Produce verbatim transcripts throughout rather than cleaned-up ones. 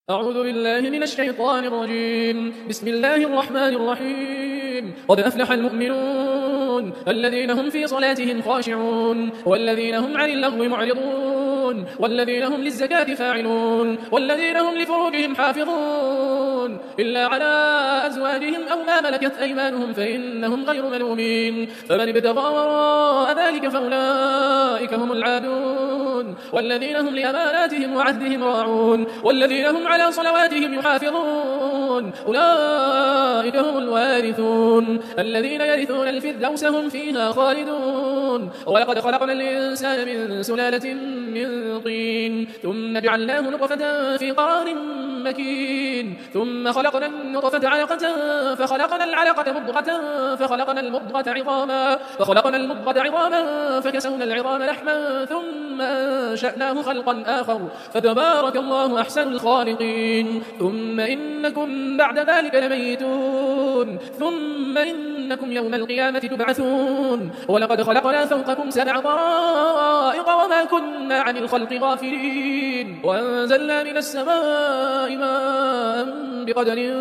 أعوذ بالله من الشيطان الرجيم. بسم الله الرحمن الرحيم. قد أفلح المؤمنون الذين هم في صلاتهم خاشعون والذين هم عن اللغو معرضون والذين هم للزكاة فاعلون والذين هم لفروجهم حافظون إلا على أزواجهم أو ما ملكت أيمانهم فإنهم غير ملومين. فمن ابتغى وراء ذلك فأولئك هم العادون والذين هم لأماناتهم وعهدهم راعون والذين هم على صلواتهم يحافظون أولئك هم الوارثون الذين يرثون الفردوس هم فيها خالدون. ولقد خلقنا الإنسان من سلالة من طين ثم جعلناه نطفة في قرار مكين ثم خلقنا النطفة علقة فخلقنا العلقة مضغة فخلقنا المضغة عظاما فخلقنا المضغة عظاما فكسونا العظام لحما ثم أنشأناه خلقا آخر فتبارك الله أحسن الخالقين. ثم إنكم بعد ذلك لميتون ثم إنكم يوم القيامة تبعثون. ولقد خلقنا فوقكم سبع طرائق وما كنا عن الخلق غافلين وأنزلنا من السماء ماء بقدر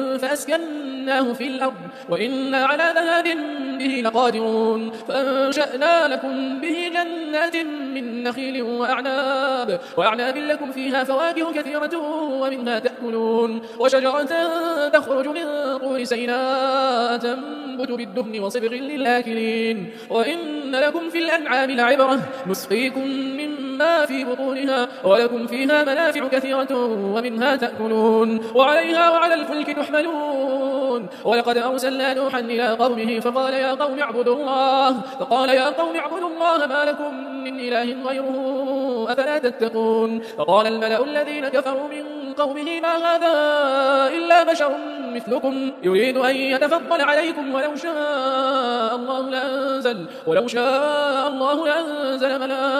فأسكناه في الأرض وإنا على ذهاب به لقادرون. فأنشأنا لكم به جنات من نخيل وأعناب وأعناب لكم فيها فواكه كثيرة ومنها تأكلون وشجرة تخرج من طور سيناء تنبت بالدهن وصبغ للآكلين. وإن لكم في الأنعام لعبرة نسقيكم مما في بطونها ولكم فيها منافع كثيرة ومنها تأكلون وعليها وعلى الفلك تحملون. ولقد أرسلنا نوحا إلى قومه فقال يا قوم اعبدوا الله فقال يا قوم اعبدوا الله ما لكم من إله غيره أفلا تتقون. فقال الملأ الذين كفروا من قومه ما هذا إلا بشر مثلكم يريد أن يتفضل عليكم ولو شاء الله لأنزل ولو شاء الله لأنزل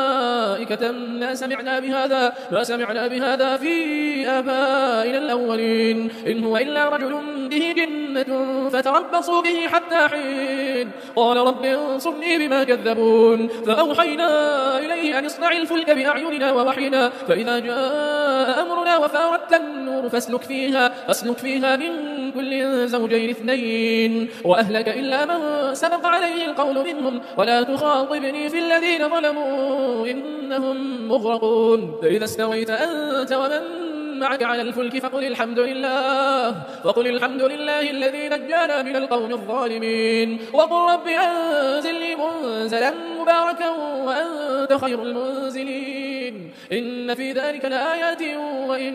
ملائكة ما سمعنا بهذا ما سمعنا بهذا في آبائنا الأولين إن هو إلا رجل به جنة فتربصوا به حتى حين. قال رب انصرني بما كذبون. فأوحينا إليه أن اصنع الفلك بأعيننا ووحينا فإذا جاء أمرنا وفارت النور فاسلك فيها فاسلك فيها من كل زوجين اثنين وأهلك إلا من سبق عليه القول منهم ولا تخاطبني في الذين ظلموا إنهم مغرقون. فإذا استويت أنت ومن معك على الفلك فقل الحمد لله فقل الحمد لله الذي نجانا من القوم الظالمين وقل رب أنزلني منزلا مباركا وأنت خير المنزلين. إن في ذلك لآيات وإن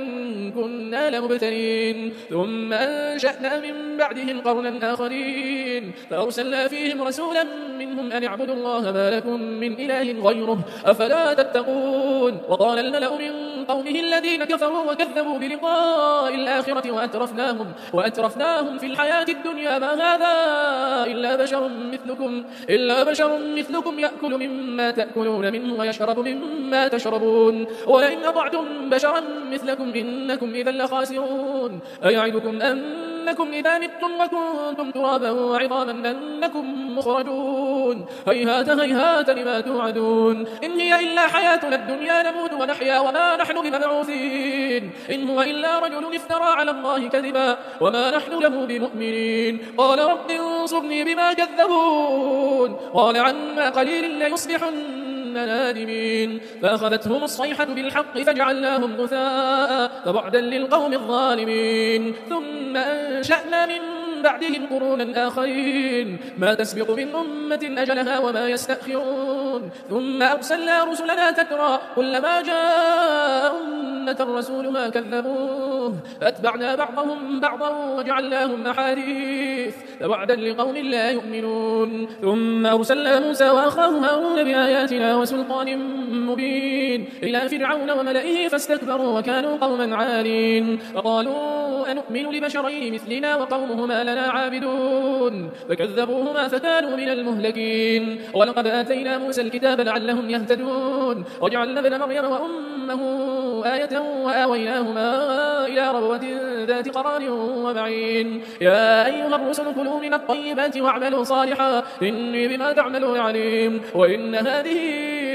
كنا لمبتلين. ثم أنشأنا من بعدهم قرنا آخرين فأرسلنا فيهم رسولا منهم أن اعبدوا الله ما لكم من إله غيره أفلا تتقون. وقال الملأ من قومه الذين كفروا وكذبوا بلقاء الآخرة وأترفناهم, وأترفناهم في الحياة الدنيا ما هذا إلا بشر مثلكم إلا بشر مثلكم يأكل مما تأكلون منه ويشرب مما تشربون ولئن أطعتم بشرا مثلكم إنكم إذا لخاسرون. أيعدكم أنكم إذا متم وكنتم ترابا وعظاما أنكم مخرجون هيهات هيهات لما توعدون. إن هي إلا حياتنا الدنيا نموت ونحيا وما نحن بمبعوثين إن هو إلا رجل افترى على الله كذبا وما نحن له بمؤمنين. قال رب انصرني بما كذبون. قال عما قليل ليصبحن نادمين. فأخذتهم الصيحة بالحق فجعلناهم غثاء فبعدا للقوم الظالمين. ثم أنشأنا من بعدهم قرونا آخرين ما تسبق من أمة أجلها وما يستأخرون. ثم أرسلنا رسلنا تترى كلما جاء أمة رسولها كذبوه فأتبعنا بعضهم بعضا وجعلناهم أحاديث فبعدا لقوم لا يؤمنون. ثم أرسلنا موسى وأخاه هارون بآياتنا وسلطان مبين إلى فرعون وملئه فاستكبروا وكانوا قوما عالين. فقالوا أنؤمن لبشرين مثلنا وقومهما لنا عابدون فكذبوهما فكانوا من المهلكين. ولقد آتينا موسى الكتاب لعلهم يهتدون وجعلنا ابن مريم وأمه آية وآويناهما إلى ربوة ذات قرار ومعين. يا أيها الرسل كلوا من الطيبات واعملوا صالحا إني بما تعملون عليم. وإن هذه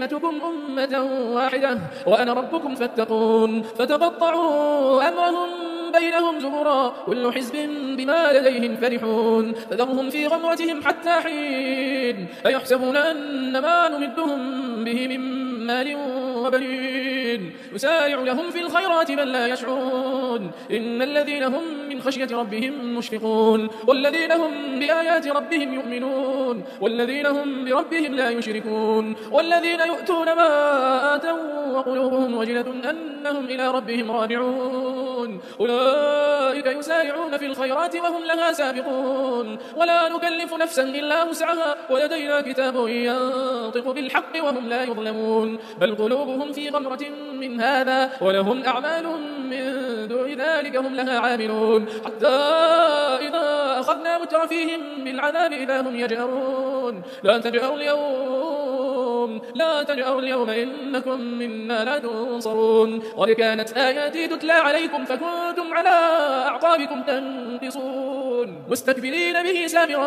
أمتكم أمة واحدة وأنا ربكم فاتقون فتقطعوا أمرهم بينهم زبرا كل حزب بما لديهم فرحون فذرهم في غمرتهم حتى حين أيحسبون أن ما نمدهم به من مال وبنين نسارع لهم في الخيرات بل لا يشعرون إن الذين هم من خشية ربهم مشفقون والذين هم بآيات ربهم يؤمنون والذين هم بربهم لا يشركون والذين يؤتون ما آتوا وقلوبهم وجلة أنهم إلى ربهم راجعون أولئك يسارعون في الخيرات وهم لها سابقون ولا نكلف نفسا إلا وسعها ولدينا كتاب ينطق بالحق وهم لا يظلمون بل قلوبهم في غمرة من هذا ولهم أعمال من دون ذلك هم لها عاملون حتى إذا أخذنا مترفيهم بالعذاب إذا هم يجأرون لا تجأروا اليوم لا تجأروا اليوم إنكم منا لا تنصرون قد كانت آياتي تتلى عليكم فكنتم على أعقابكم تنقصون مستكبرين به سامرا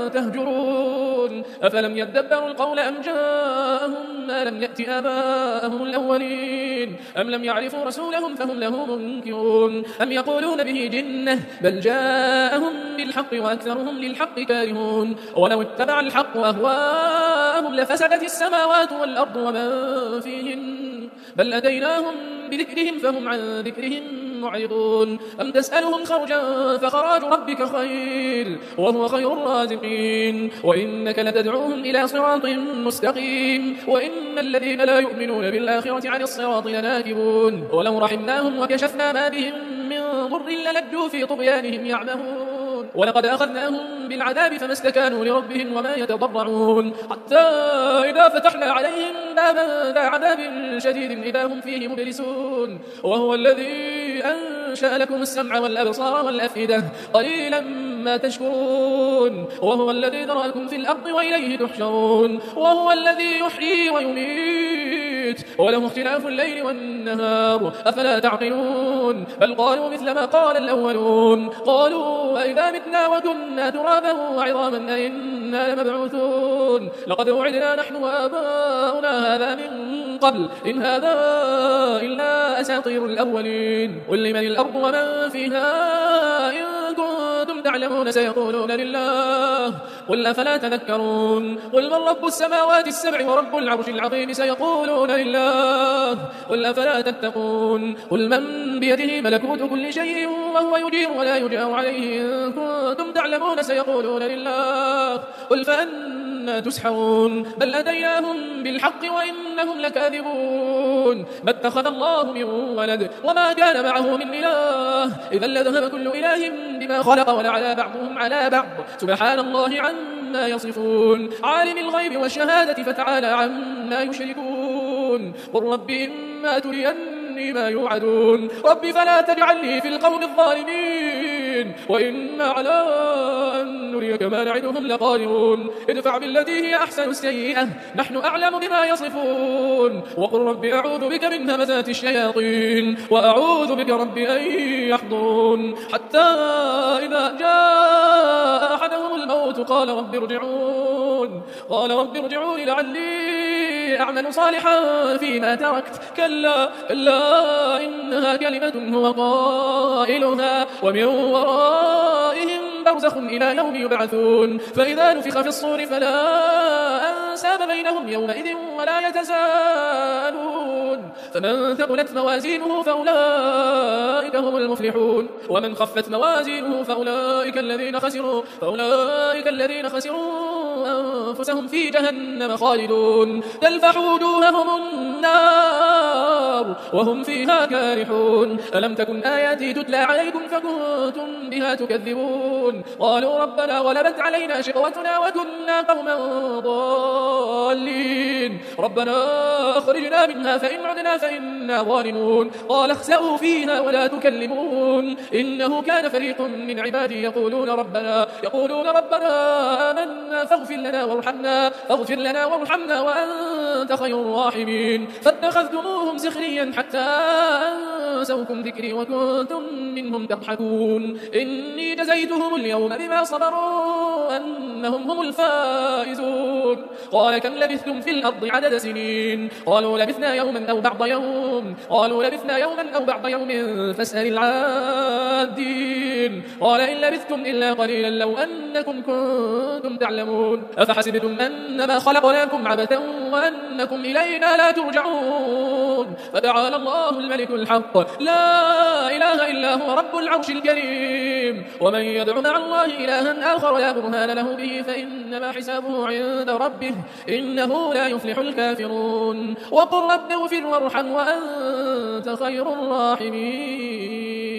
تهجرون أفلم يدبروا القول أم جاءهم ما لم يأت آباءهم الأولين أم لم يعرفوا رسولهم فهم له منكرون أم يقولون به جنة بل جاءهم بالحق وأكثرهم للحق كارهون ولو اتبع الحق أهواءهم لفسدت السماوات والأرض ومن فيهن بل أتيناهم بذكرهم فهم عن ذكرهم معرضون أم تسألهم خرجا فخراج ربك خير وهو خير الرازقين وإنك لتدعوهم إلى صراط مستقيم وإن الذين لا يؤمنون بالآخرة عن الصراط لناكبون ولو رحمناهم وكشفنا ما بهم من ضر للجوا في طغيانهم يعمهون ولقد أخذناهم بالعذاب فما استكانوا لربهم وما يتضرعون حتى إذا فتحنا عليهم بابا ذا عذاب شديد إذا هم فيه مبلسون وهو الذي أنشأ لكم السمع والأبصار والأفئدة قليلا ما تشكرون وهو الذي ذرأكم في الأرض وإليه تحشرون وهو الذي يحيي ويميت وله اختلاف الليل والنهار أفلا تعقلون بل قالوا مثل ما قال الأولون قالوا أئذا متنا وكنا ترابا وعظاما أئنا لمبعوثون لقد وعدنا نحن وآباؤنا هذا من قبل إن هذا إلا أساطير الأولين قل لمن الأرض ومن فيها إن كنتم تعلمون سيقولون لله قل أفلا تذكرون قل من رب السماوات السبع ورب العرش العظيم سيقولون لله قل أفلا تتقون قل من بيده ملكوت كل شيء وهو يجير ولا يجار عليه إن كنتم تعلمون سيقولون لله قل فأنا تسحرون بل أتيناهم بالحق وإنهم لكاذبون ما اتخذ الله من ولد وما كان معه من إله إذا لذهب كل إله بما خلق ولعلى بعضهم على بعض سبحان الله عما يصفون عالم الغيب والشهادة فتعالى عما يشركون قل رب إما تريني ما يوعدون رب فلا تجعلني في القوم الظالمين وإنا على أن نريك ما نعدهم لقادرون ادفع بالتي هي أحسن السيئة نحن أعلم بما يصفون وقل رب أعوذ بك من همزات الشياطين وأعوذ بك رب أن يحضرون حتى إذا جاء أحدهم الموت قال رب ارجعون قال رب ارجعون لعلي أعمل صالحا فيما تركت كلا كلا إنها كلمة هو قائلها ومن ورائهم برزخ إلى يوم يبعثون فإذا نفخ في الصور فلا أنساب بينهم يومئذ ولا يتساءلون فمن ثقلت موازينه فأولئك هم المفلحون ومن خفت موازينه فأولئك الذين خسروا فأولئك الذين خسروا أنفسهم في جهنم خالدون تلفح وجوههم النار وهم فيها كارحون ألم تكن آياتي تتلى عليكم فكنتم بها تكذبون قالوا ربنا غلبت علينا شقوتنا وكنا قوما ضالين ربنا أخرجنا منها فإن عدنا فإنا ظالمون قال اخسئوا فيها ولا تكلمون إنه كان فريق من عبادي يقولون ربنا يقولون ربنا آمنا فاغفر فاغفر لنا وارحمنا فاغفر لنا وارحمنا وأنت خير الراحمين فاتخذتموهم سخريا حتى أنسوكم ذكري وكنتم منهم تضحكون إني جزيتهم اليوم بما صبروا أنهم هم الفائزون قال كم لبثتم في الأرض عدد سنين قالوا لبثنا يوما أو بعض يوم قالوا لبثنا يوما أو بعض يوم فاسأل العادين قال إن لبثتم إلا قليلا لو أنكم كنتم تعلمون أفحسبتم أنما خلقناكم عبثا وأنكم إلينا لا ترجعون فتعالى الله الملك الحق لا إله إلا هو رب العرش الكريم ومن يدع مع الله إلها آخر لا برهان له به فإنما حسابه عند ربه إنه لا يفلح الكافرون وقل رب اغفر وارحم وأنت خير الراحمين